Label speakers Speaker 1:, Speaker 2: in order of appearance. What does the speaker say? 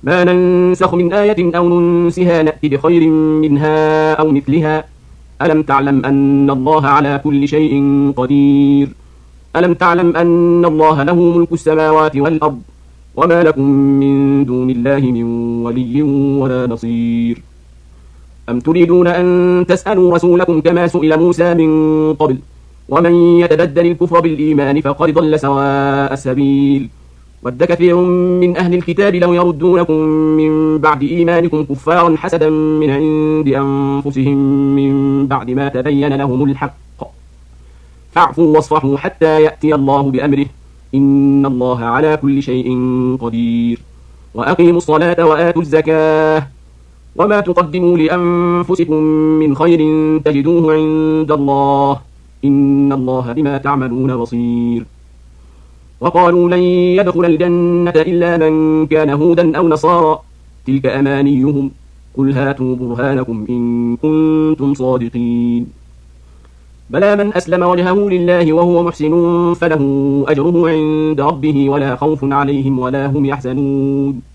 Speaker 1: ما ننسخ من آية أو ننسها نأت بخير منها أو مثلها ألم تعلم أن الله على كل شيء قدير ألم تعلم أن الله له ملك السماوات والأرض وما لكم من دون الله من ولي ولا نصير أم تريدون أن تسألوا رسولكم كما سئل موسى من قبل ومن يتبدل الكفر بالإيمان فقد ضل سواء السبيل ود كثير من أهل الكتاب لو يردونكم من بعد إيمانكم كفارا حسدا من عند أنفسهم من بعد ما تبين لهم الحق فاعفوا واصفحوا حتى يأتي الله بأمره إن الله على كل شيء قدير وأقيموا الصلاة وآتوا الزكاة وما تقدموا لأنفسكم من خير تجدوه عند الله إن الله بما تعملون بصير وقالوا لن يدخل الجنة إلا من كان هودا أو نصارى تلك أمانيهم قل هاتوا برهانكم إن كنتم صادقين بلى من أسلم وجهه لله وهو محسن فله أجره عند ربه ولا خوف عليهم ولا هم يحزنون